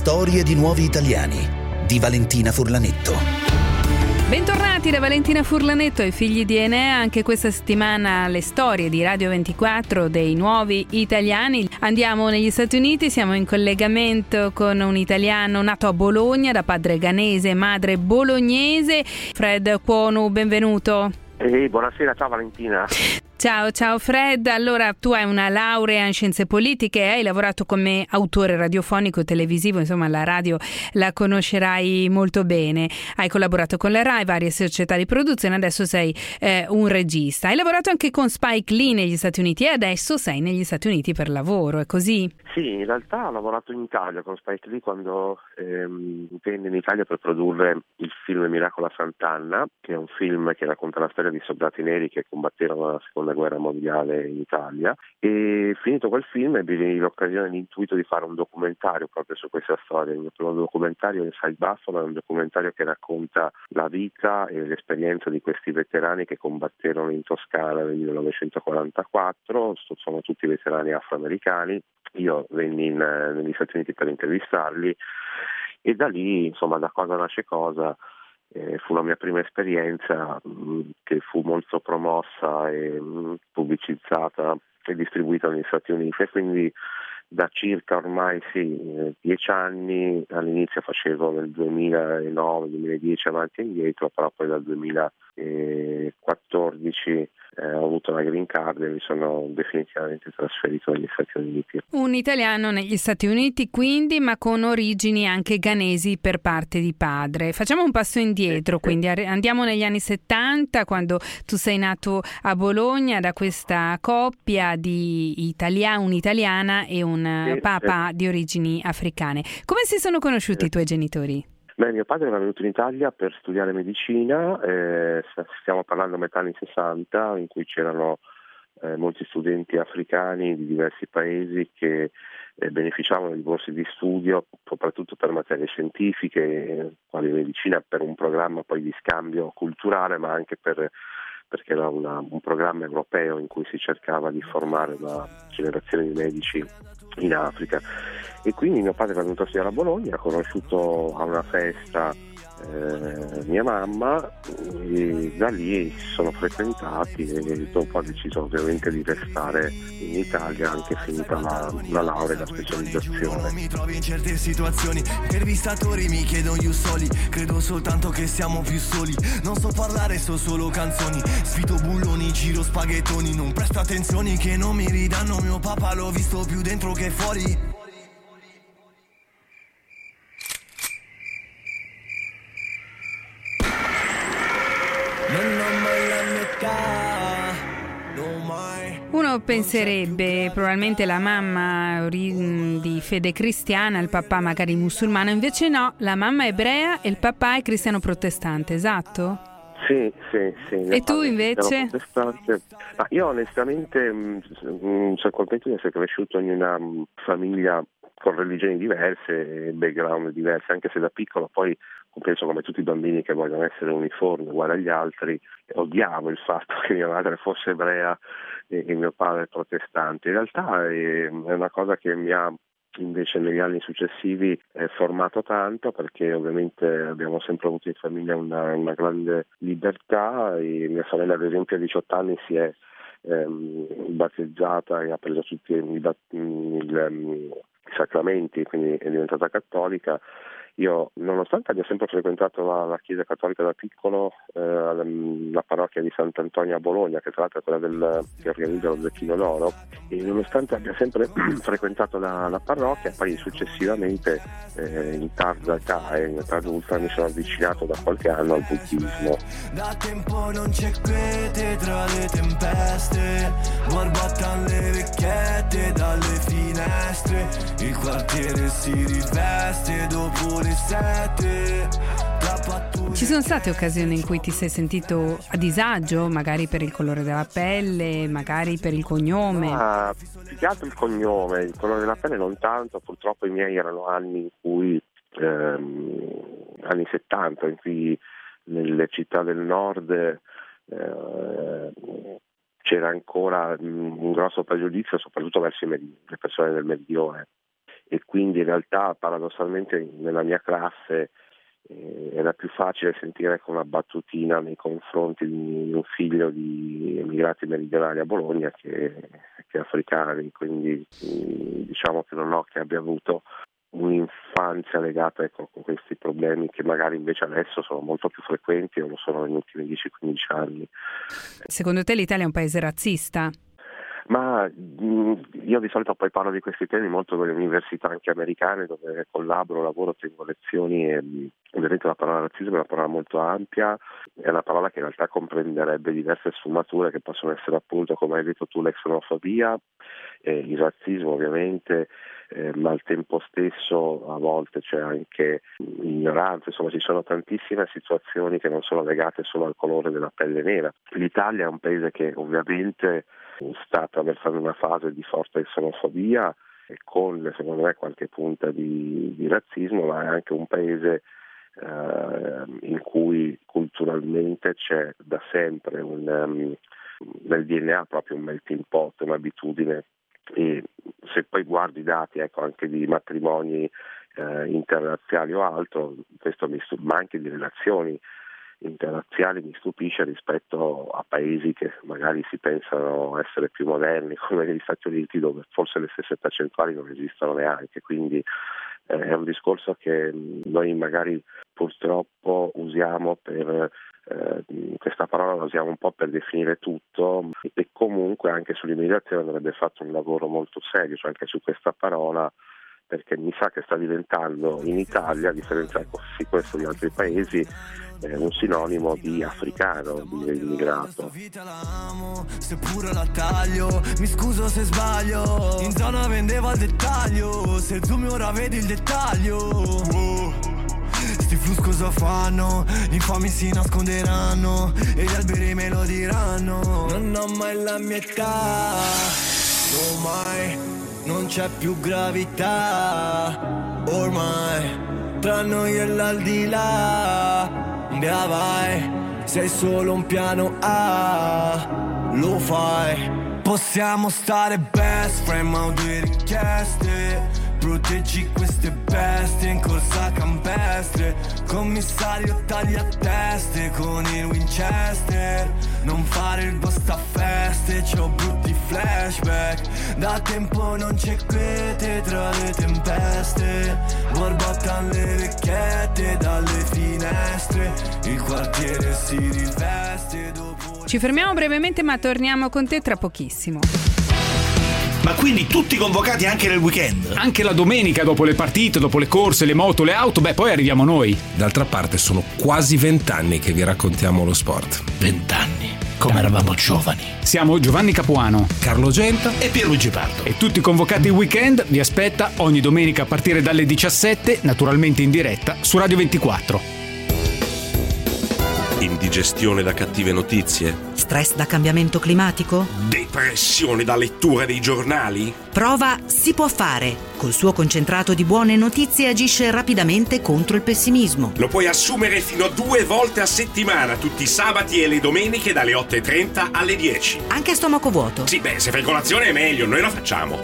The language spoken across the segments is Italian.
Storie di nuovi italiani di Valentina Furlanetto. Bentornati da Valentina Furlanetto e figli di Enea. Anche questa settimana le storie di Radio 24 dei nuovi italiani. Andiamo negli Stati Uniti, siamo in collegamento con un italiano nato a Bologna da padre ghanese e madre bolognese. Fred Cuonu, benvenuto. Buonasera, ciao Valentina. Ciao Fred, allora tu hai una laurea in scienze politiche, hai lavorato come autore radiofonico e televisivo, insomma la radio la conoscerai molto bene, hai collaborato con la RAI, varie società di produzione, adesso sei un regista, hai lavorato anche con Spike Lee negli Stati Uniti e adesso sei negli Stati Uniti per lavoro, è così? Sì, in realtà ho lavorato in Italia con Spike Lee quando venne in Italia per produrre il film Miracolo a Sant'Anna, che è un film che racconta la storia di soldati neri che combatterono la seconda guerra mondiale in Italia, e finito quel film ebbi l'occasione, l'intuito di fare un documentario proprio su questa storia. Il mio primo documentario, Inside Buffalo, è un documentario che racconta la vita e l'esperienza di questi veterani che combatterono in Toscana nel 1944, sono tutti veterani afroamericani. Io venni negli Stati Uniti per intervistarli e da lì, insomma, da cosa nasce cosa. Fu la mia prima esperienza che fu molto promossa e pubblicizzata e distribuita negli Stati Uniti, e quindi da circa ormai 10 anni, all'inizio facevo nel 2009-2010 avanti e indietro, però poi dal 2014 ho avuto la green card e mi sono definitivamente trasferito negli Stati Uniti. Un italiano negli Stati Uniti quindi, ma con origini anche ghanesi per parte di padre. Facciamo un passo indietro, quindi andiamo negli anni 70, quando tu sei nato a Bologna da questa coppia di un'italiana e un papà di origini africane. Come si sono conosciuti i tuoi genitori? Mio padre era venuto in Italia per studiare medicina, stiamo parlando metà anni 60, in cui c'erano molti studenti africani di diversi paesi che beneficiavano di borse di studio, soprattutto per materie scientifiche, quali medicina, per un programma poi di scambio culturale, ma anche perché era un programma europeo in cui si cercava di formare una generazione di medici in Africa. E quindi mio padre è venuto a studiare a Bologna, ha conosciuto a una festa mia mamma, e da lì si sono frequentati e dopo ha deciso ovviamente di restare in Italia anche finita la laurea e la specializzazione. Mi trovo in certe situazioni, intervistatori mi chiedono io soli, credo soltanto che siamo più soli, non so parlare, so solo canzoni, sfito bulloni, giro spaghettoni, non presto attenzioni che non mi ridanno mio papà, l'ho visto più dentro che fuori. Uno penserebbe probabilmente la mamma di fede cristiana, il papà magari musulmano, invece no, la mamma è ebrea e il papà è cristiano protestante, esatto? Sì. E tu invece? Ma io onestamente sono contento di essere cresciuto in una famiglia con religioni diverse e background diversi, anche se da piccolo poi penso, come tutti i bambini che vogliono essere uniformi uguali agli altri, odiavo il fatto che mia madre fosse ebrea e mio padre protestante. In realtà è una cosa che mi ha invece negli anni successivi formato tanto, perché ovviamente abbiamo sempre avuto in famiglia una grande libertà, e mia sorella ad esempio a 18 anni si è battezzata e ha preso tutti i sacramenti, quindi è diventata cattolica. Io, nonostante abbia sempre frequentato la chiesa cattolica da piccolo, la parrocchia di Sant'Antonio a Bologna, che tra l'altro è quella che organizza lo Zecchino d'Oro, e nonostante abbia sempre frequentato la parrocchia, poi successivamente in tarda età e in età adulta mi sono avvicinato da qualche anno al buddismo. Da tempo non c'è quiete tra le tempeste, barbattano le vecchiette dalle finestre, il quartiere si riveste dopo le 7. Ci sono state occasioni in cui ti sei sentito a disagio, magari per il colore della pelle, magari per il cognome? Più che altro il cognome, il colore della pelle non tanto, purtroppo i miei erano anni in cui, anni 70, in cui nelle città del nord c'era ancora un grosso pregiudizio, soprattutto verso le persone del meridione. e quindi in realtà paradossalmente nella mia classe era più facile sentire con una battutina nei confronti di un figlio di emigrati meridionali a Bologna che africani, quindi diciamo che non ho che abbia avuto un'infanzia legata a questi problemi che magari invece adesso sono molto più frequenti o lo sono negli ultimi 10-15 anni. Secondo te l'Italia è un paese razzista? Ma io di solito poi parlo di questi temi molto con le università anche americane dove collaboro, lavoro, tengo lezioni e ovviamente la parola razzismo è una parola molto ampia, è una parola che in realtà comprenderebbe diverse sfumature che possono essere appunto, come hai detto tu, l'exonofobia, il razzismo ovviamente, ma al tempo stesso a volte c'è anche ignoranza, insomma ci sono tantissime situazioni che non sono legate solo al colore della pelle nera. L'Italia è un paese che ovviamente sta attraversando una fase di forte xenofobia e con secondo me qualche punta di razzismo, ma è anche un paese in cui culturalmente c'è da sempre nel DNA proprio un melting pot, un'abitudine, e se poi guardi i dati anche di matrimoni interrazziali o altro, questo ma anche di relazioni interrazziali mi stupisce rispetto a paesi che magari si pensano essere più moderni come negli Stati Uniti, dove forse le stesse percentuali non esistono neanche, quindi è un discorso che noi magari purtroppo usiamo per questa parola la usiamo un po' per definire tutto, e comunque anche sull'immigrazione andrebbe fatto un lavoro molto serio, cioè anche su questa parola, perché mi sa che sta diventando in Italia, a differenza di questo di altri paesi, un sinonimo di africano, di immigrato. Seppure la taglio, mi scuso se sbaglio, in zona vendeva al dettaglio, se zoom ora vedi il dettaglio. Sti flus cosa fanno? Gli infami si nasconderanno e gli alberi me lo diranno. Non ho mai la mia età, ormai non c'è più gravità, ormai tra noi e l'aldilà. Via vai, sei solo un piano A, lo fai. Possiamo stare best friend ma ho due richieste. Proteggi queste bestie in corsa campestre. Commissario taglia teste con il Winchester. Non fare il ghost a feste, c'ho brutti flashback. Da tempo non c'è quiete tra le tempeste. Borbottano le vecchiette dalle finestre. Il quartiere si riveste dopo. Ci fermiamo brevemente ma torniamo con te tra pochissimo. Ma quindi tutti convocati anche nel weekend? Anche la domenica, dopo le partite, dopo le corse, le moto, le auto, poi arriviamo noi. D'altra parte sono quasi 20 anni che vi raccontiamo lo sport. 20 anni, come eravamo giovani. Siamo Giovanni Capuano, Carlo Genta e Pierluigi Pardo. E tutti convocati il weekend vi aspetta ogni domenica a partire dalle 17, naturalmente in diretta, su Radio 24. Indigestione da cattive notizie? Stress da cambiamento climatico? Depressione da lettura dei giornali? Prova Si può fare. Col suo concentrato di buone notizie agisce rapidamente contro il pessimismo. Lo puoi assumere fino a 2 volte a settimana, tutti i sabati e le domeniche dalle 8:30 alle 10. Anche a stomaco vuoto? Sì, se fai colazione è meglio, noi lo facciamo.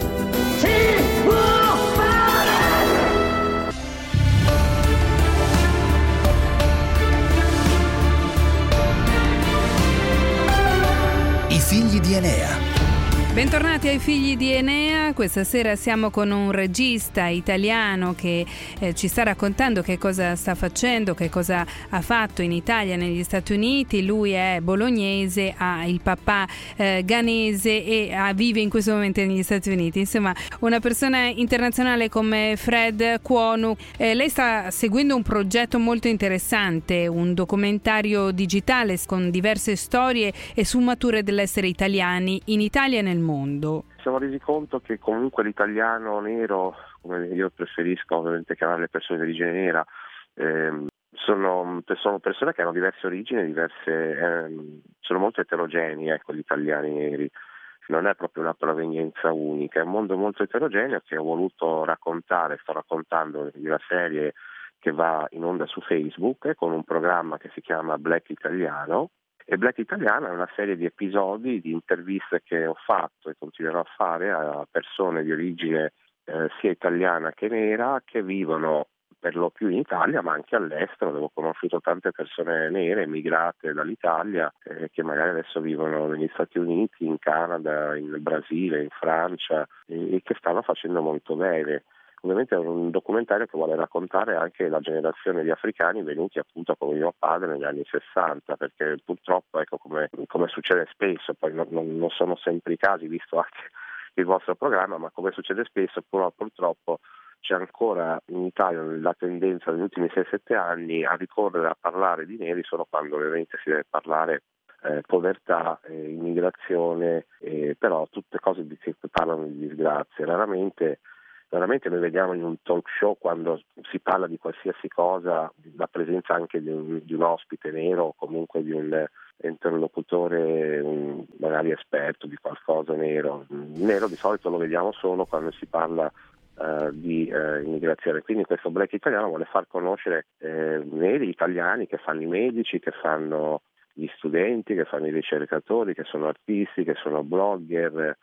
I figli di Enea. Bentornati ai figli di Enea, questa sera siamo con un regista italiano che ci sta raccontando che cosa sta facendo, che cosa ha fatto in Italia, negli Stati Uniti. Lui è bolognese, ha il papà ghanese e vive in questo momento negli Stati Uniti. Insomma, una persona internazionale come Fred Kwonu. Lei sta seguendo un progetto molto interessante, un documentario digitale con diverse storie e sfumature dell'essere italiani in Italia e nel mondo. Ci siamo resi conto che comunque l'italiano nero, come io preferisco ovviamente chiamare le persone di origine nera, sono persone che hanno diverse origini, sono molto eterogenei, gli italiani neri. Non è proprio una provenienza unica, è un mondo molto eterogeneo che ho voluto raccontare, sto raccontando in una serie che va in onda su Facebook con un programma che si chiama Black Italiano. E Black Italiano è una serie di episodi, di interviste che ho fatto e continuerò a fare a persone di origine sia italiana che nera, che vivono per lo più in Italia ma anche all'estero, dove ho conosciuto tante persone nere emigrate dall'Italia che magari adesso vivono negli Stati Uniti, in Canada, in Brasile, in Francia e che stanno facendo molto bene. Ovviamente è un documentario che vuole raccontare anche la generazione di africani venuti appunto come mio padre negli anni 60, perché purtroppo, ecco, come succede spesso, poi non sono sempre i casi visto anche il vostro programma, ma come succede spesso purtroppo c'è ancora in Italia la tendenza negli ultimi 6-7 anni a ricorrere a parlare di neri solo quando ovviamente si deve parlare povertà, immigrazione, però tutte cose che parlano di disgrazie. Raramente noi vediamo in un talk show, quando si parla di qualsiasi cosa, la presenza anche di un ospite nero o comunque di un interlocutore magari esperto di qualcosa nero. Il nero di solito lo vediamo solo quando si parla di immigrazione, quindi questo Black Italiano vuole far conoscere neri italiani che fanno i medici, che fanno gli studenti, che fanno i ricercatori, che sono artisti, che sono blogger.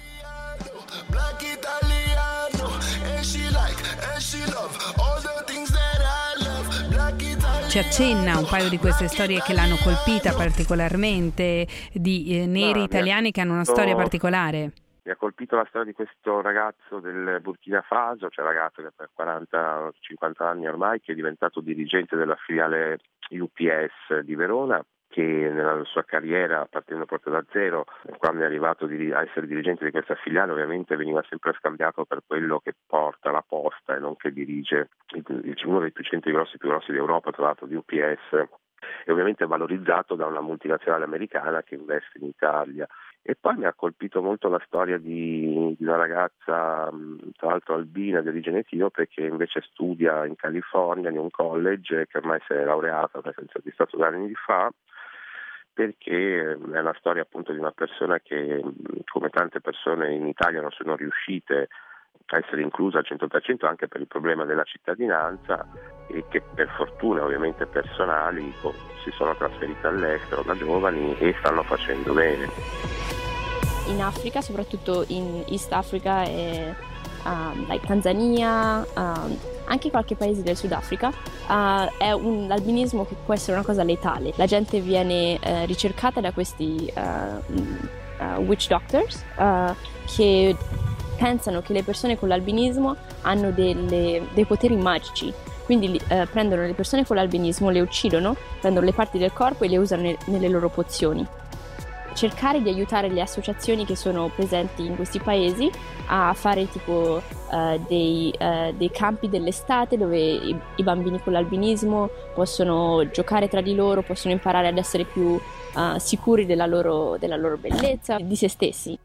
Ci accenna un paio di queste storie che l'hanno colpita particolarmente, di neri italiani che hanno una storia particolare. Mi ha colpito la storia di questo ragazzo del Burkina Faso, cioè ragazzo che per 40-50 anni ormai, che è diventato dirigente della filiale UPS di Verona, che nella sua carriera, partendo proprio da zero, quando è arrivato a essere dirigente di questa filiale, ovviamente veniva sempre scambiato per quello che porta la posta e non che dirige uno dei centri più grossi d'Europa, tra l'altro di UPS, e ovviamente valorizzato da una multinazionale americana che investe in Italia. E poi mi ha colpito molto la storia di una ragazza, tra l'altro albina, di origine etiope, che invece studia in California in un college, che ormai si è laureata, perché è stato 2 anni fa, perché è una storia appunto di una persona che, come tante persone in Italia, non sono riuscite a essere inclusa al 100% anche per il problema della cittadinanza, e che per fortuna ovviamente personali si sono trasferite all'estero da giovani e stanno facendo bene. In Africa, soprattutto in East Africa e like Tanzania, anche qualche paese del Sudafrica, è l'albinismo che può essere una cosa letale. La gente viene ricercata da questi witch doctors che pensano che le persone con l'albinismo hanno dei poteri magici. Quindi prendono le persone con l'albinismo, le uccidono, prendono le parti del corpo e le usano nelle loro pozioni. Cercare di aiutare le associazioni che sono presenti in questi paesi a fare tipo dei campi dell'estate dove i bambini con l'albinismo possono giocare tra di loro, possono imparare ad essere più sicuri della loro bellezza, di se stessi.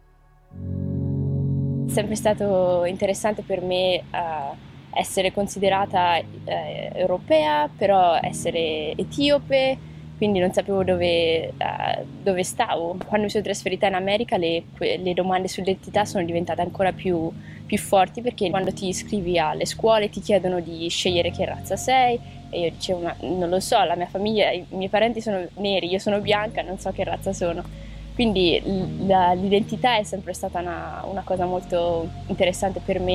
È sempre stato interessante per me essere considerata europea, però essere etiope, quindi non sapevo dove stavo. Quando mi sono trasferita in America le domande sull'identità sono diventate ancora più forti, perché quando ti iscrivi alle scuole ti chiedono di scegliere che razza sei, e io dicevo ma non lo so, la mia famiglia, i miei parenti sono neri, io sono bianca, non so che razza sono. Quindi l'identità è sempre stata una cosa molto interessante per me.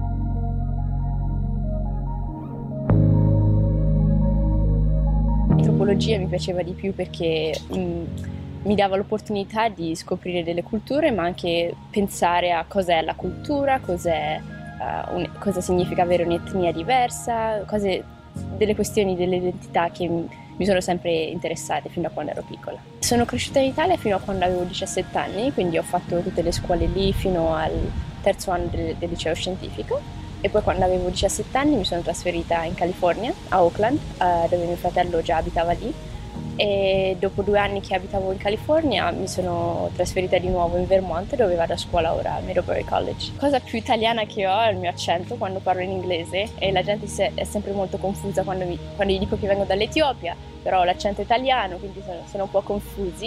L'antropologia mi piaceva di più perché mi dava l'opportunità di scoprire delle culture, ma anche pensare a cos'è la cultura, cosa significa avere un'etnia diversa, delle questioni dell'identità che mi sono sempre interessate fin da quando ero piccola. Sono cresciuta in Italia fino a quando avevo 17 anni, quindi ho fatto tutte le scuole lì fino al 3° anno del liceo scientifico, e poi quando avevo 17 anni mi sono trasferita in California, a Oakland, dove mio fratello già abitava lì, e dopo 2 anni che abitavo in California mi sono trasferita di nuovo in Vermont, dove vado a scuola ora al Middlebury College. La cosa più italiana che ho è il mio accento quando parlo in inglese, e la gente è sempre molto confusa quando gli dico che vengo dall'Etiopia, però ho l'accento italiano, quindi sono un po' confusi.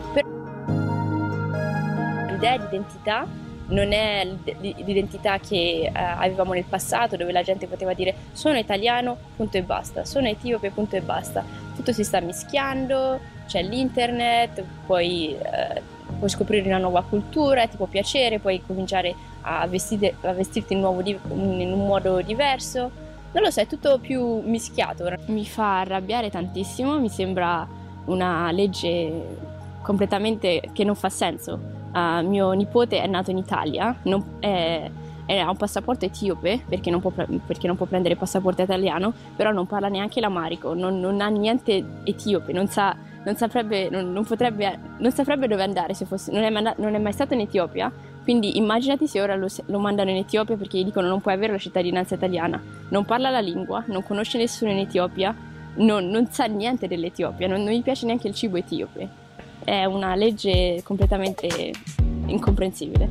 L'idea di identità non è l'identità che avevamo nel passato, dove la gente poteva dire sono italiano, punto e basta, sono etiope, punto e basta. Tutto si sta mischiando, c'è l'internet, puoi puoi scoprire una nuova cultura, ti può piacere, puoi cominciare a vestirti in un modo diverso. Non lo so, è tutto più mischiato. Mi fa arrabbiare tantissimo, mi sembra una legge completamente che non fa senso. Mio nipote è nato in Italia, ha un passaporto etiope perché non può prendere il passaporto italiano, però non parla neanche l'amarico, non ha niente etiope, non saprebbe dove andare se fosse, non è mai stato in Etiopia. Quindi immaginati se ora lo mandano in Etiopia perché gli dicono non puoi avere la cittadinanza italiana, non parla la lingua, non conosce nessuno in Etiopia, non sa niente dell'Etiopia, non gli piace neanche il cibo etiope. È una legge completamente incomprensibile.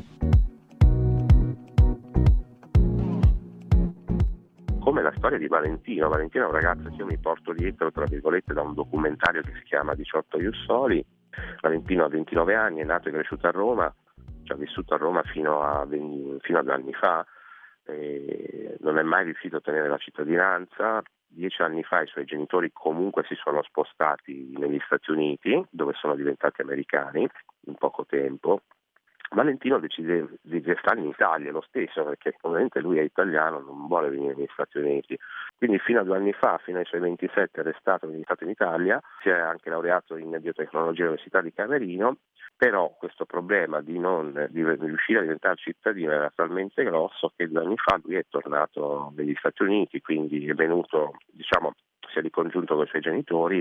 Come la storia di Valentino. Valentino è un ragazzo che io mi porto dietro, tra virgolette, da un documentario che si chiama 18 Ius Soli. Valentino ha 29 anni, è nato e cresciuto a Roma, ha vissuto a Roma fino a 2 anni fa, non è mai riuscito a ottenere la cittadinanza. 10 anni fa i suoi genitori comunque si sono spostati negli Stati Uniti, dove sono diventati americani in poco tempo. Valentino decide di restare in Italia lo stesso, perché ovviamente lui è italiano, non vuole venire negli Stati Uniti. Quindi fino a 2 anni fa, fino ai suoi 27, è restato in Italia, si è anche laureato in biotecnologia all'Università di Camerino, però questo problema di riuscire a diventare cittadino era talmente grosso che 2 anni fa lui è tornato negli Stati Uniti, quindi è venuto, si è ricongiunto con i suoi genitori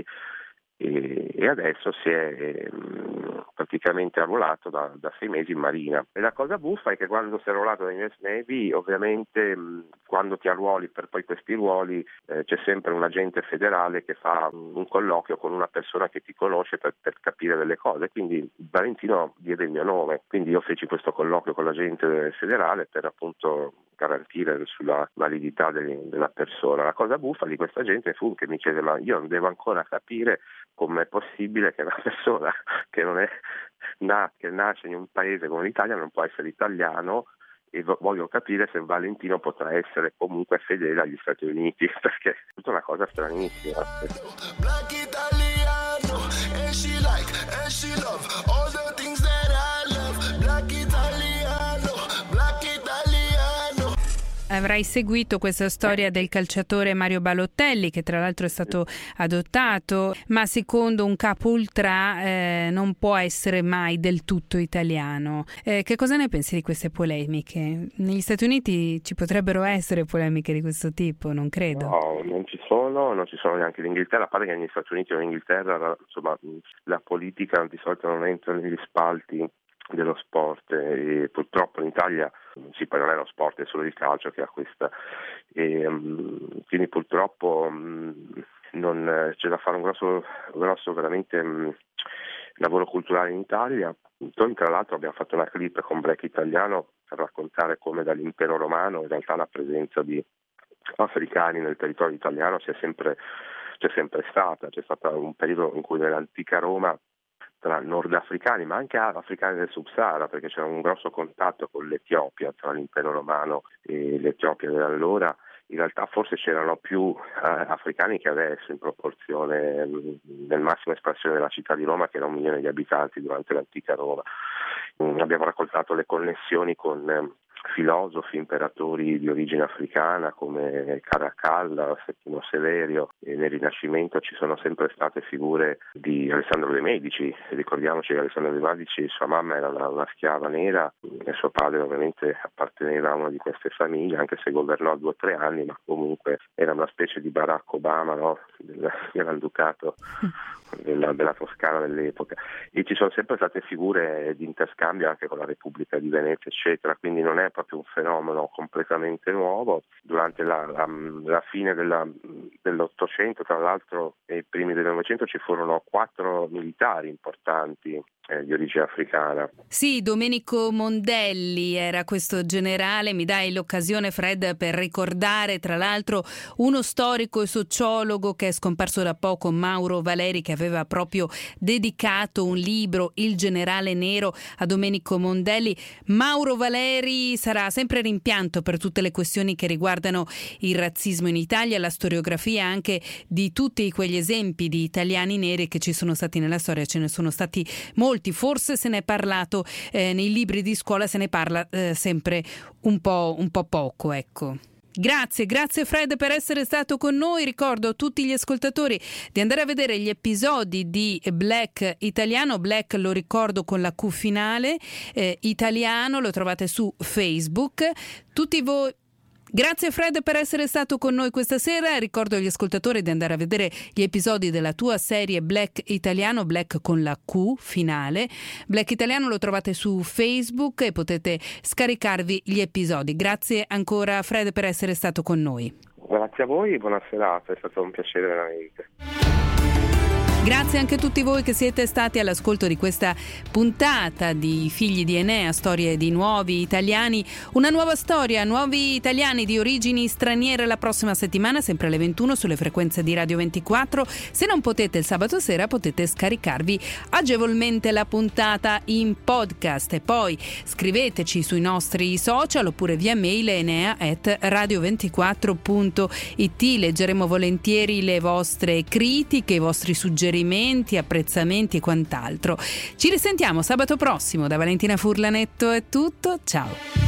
e adesso si è praticamente arruolato da 6 mesi in marina. E la cosa buffa è che quando si è arruolato in US Navy, ovviamente quando ti arruoli per poi questi ruoli c'è sempre un agente federale che fa un colloquio con una persona che ti conosce per capire delle cose, quindi Valentino diede il mio nome, quindi io feci questo colloquio con l'agente federale per appunto garantire sulla validità della persona. La cosa buffa di questa gente fu che mi chiese: ma io non devo ancora capire com'è possibile che una persona che non è che nasce in un paese come l'Italia non può essere italiano, e voglio capire se Valentino potrà essere comunque fedele agli Stati Uniti, perché è tutta una cosa stranissima. Black Italiano, and she like, and she love all the things that I love. Black Italiano, Black Italiano. Avrai seguito questa storia del calciatore Mario Balotelli, che tra l'altro è stato adottato, ma secondo un capo ultra non può essere mai del tutto italiano. Che cosa ne pensi di queste polemiche? Negli Stati Uniti ci potrebbero essere polemiche di questo tipo, non credo. No, non ci sono neanche in Inghilterra, a parte che negli Stati Uniti o in Inghilterra, insomma, la politica di solito non entra negli spalti dello sport, e purtroppo in Italia poi non è lo sport, è solo il calcio che ha questa, quindi purtroppo non c'è da fare un grosso veramente lavoro culturale in Italia. Noi tra l'altro abbiamo fatto una clip con Black Italiano per raccontare come dall'impero romano in realtà la presenza di africani nel territorio italiano c'è sempre stata. C'è stato un periodo in cui nell'antica Roma, tra nordafricani ma anche africani del Sub-Sahara, perché c'era un grosso contatto con l'Etiopia, tra l'impero romano e l'Etiopia di allora. In realtà forse c'erano più africani che adesso, in proporzione, nel massima espansione della città di Roma, che era 1 milione di abitanti durante l'antica Roma. Abbiamo raccontato le connessioni con filosofi, imperatori di origine africana come Caracalla, Settimo Severio, e nel Rinascimento ci sono sempre state figure di Alessandro de' Medici. Ricordiamoci che Alessandro de' Medici, sua mamma era una schiava nera e suo padre ovviamente apparteneva a una di queste famiglie, anche se governò 2 o 3 anni, ma comunque era una specie di Barack Obama, no? del Granducato della Toscana dell'epoca. E ci sono sempre state figure di interscambio anche con la Repubblica di Venezia, eccetera, quindi non è proprio un fenomeno completamente nuovo. Durante la fine dell'Ottocento, tra l'altro, e i primi del Novecento, ci furono 4 militari importanti di origine africana. Sì, Domenico Mondelli era questo generale. Mi dai l'occasione, Fred, per ricordare tra l'altro uno storico e sociologo che è scomparso da poco, Mauro Valeri, che aveva aveva proprio dedicato un libro, Il generale nero, a Domenico Mondelli. Mauro Valeri sarà sempre rimpianto per tutte le questioni che riguardano il razzismo in Italia, la storiografia anche di tutti quegli esempi di italiani neri che ci sono stati nella storia. Ce ne sono stati molti, forse se ne è parlato nei libri di scuola, se ne parla sempre un po' poco, ecco. Grazie Fred per essere stato con noi. Ricordo a tutti gli ascoltatori di andare a vedere gli episodi di Black Italiano. Black lo ricordo con la Q finale, Italiano lo trovate su Facebook. Tutti voi. Grazie Fred per essere stato con noi questa sera. Ricordo agli ascoltatori di andare a vedere gli episodi della tua serie Black Italiano, Black con la Q finale. Black Italiano lo trovate su Facebook e potete scaricarvi gli episodi. Grazie ancora Fred per essere stato con noi. Grazie a voi, buona serata, è stato un piacere veramente. Grazie anche a tutti voi che siete stati all'ascolto di questa puntata di Figli di Enea, storie di nuovi italiani, una nuova storia, nuovi italiani di origini straniere la prossima settimana, sempre alle 21 sulle frequenze di Radio 24. Se non potete il sabato sera potete scaricarvi agevolmente la puntata in podcast e poi scriveteci sui nostri social oppure via mail enea@radio24.it. Leggeremo volentieri le vostre critiche, i vostri suggerimenti, apprezzamenti e quant'altro. Ci risentiamo sabato prossimo. Da Valentina Furlanetto è tutto, ciao.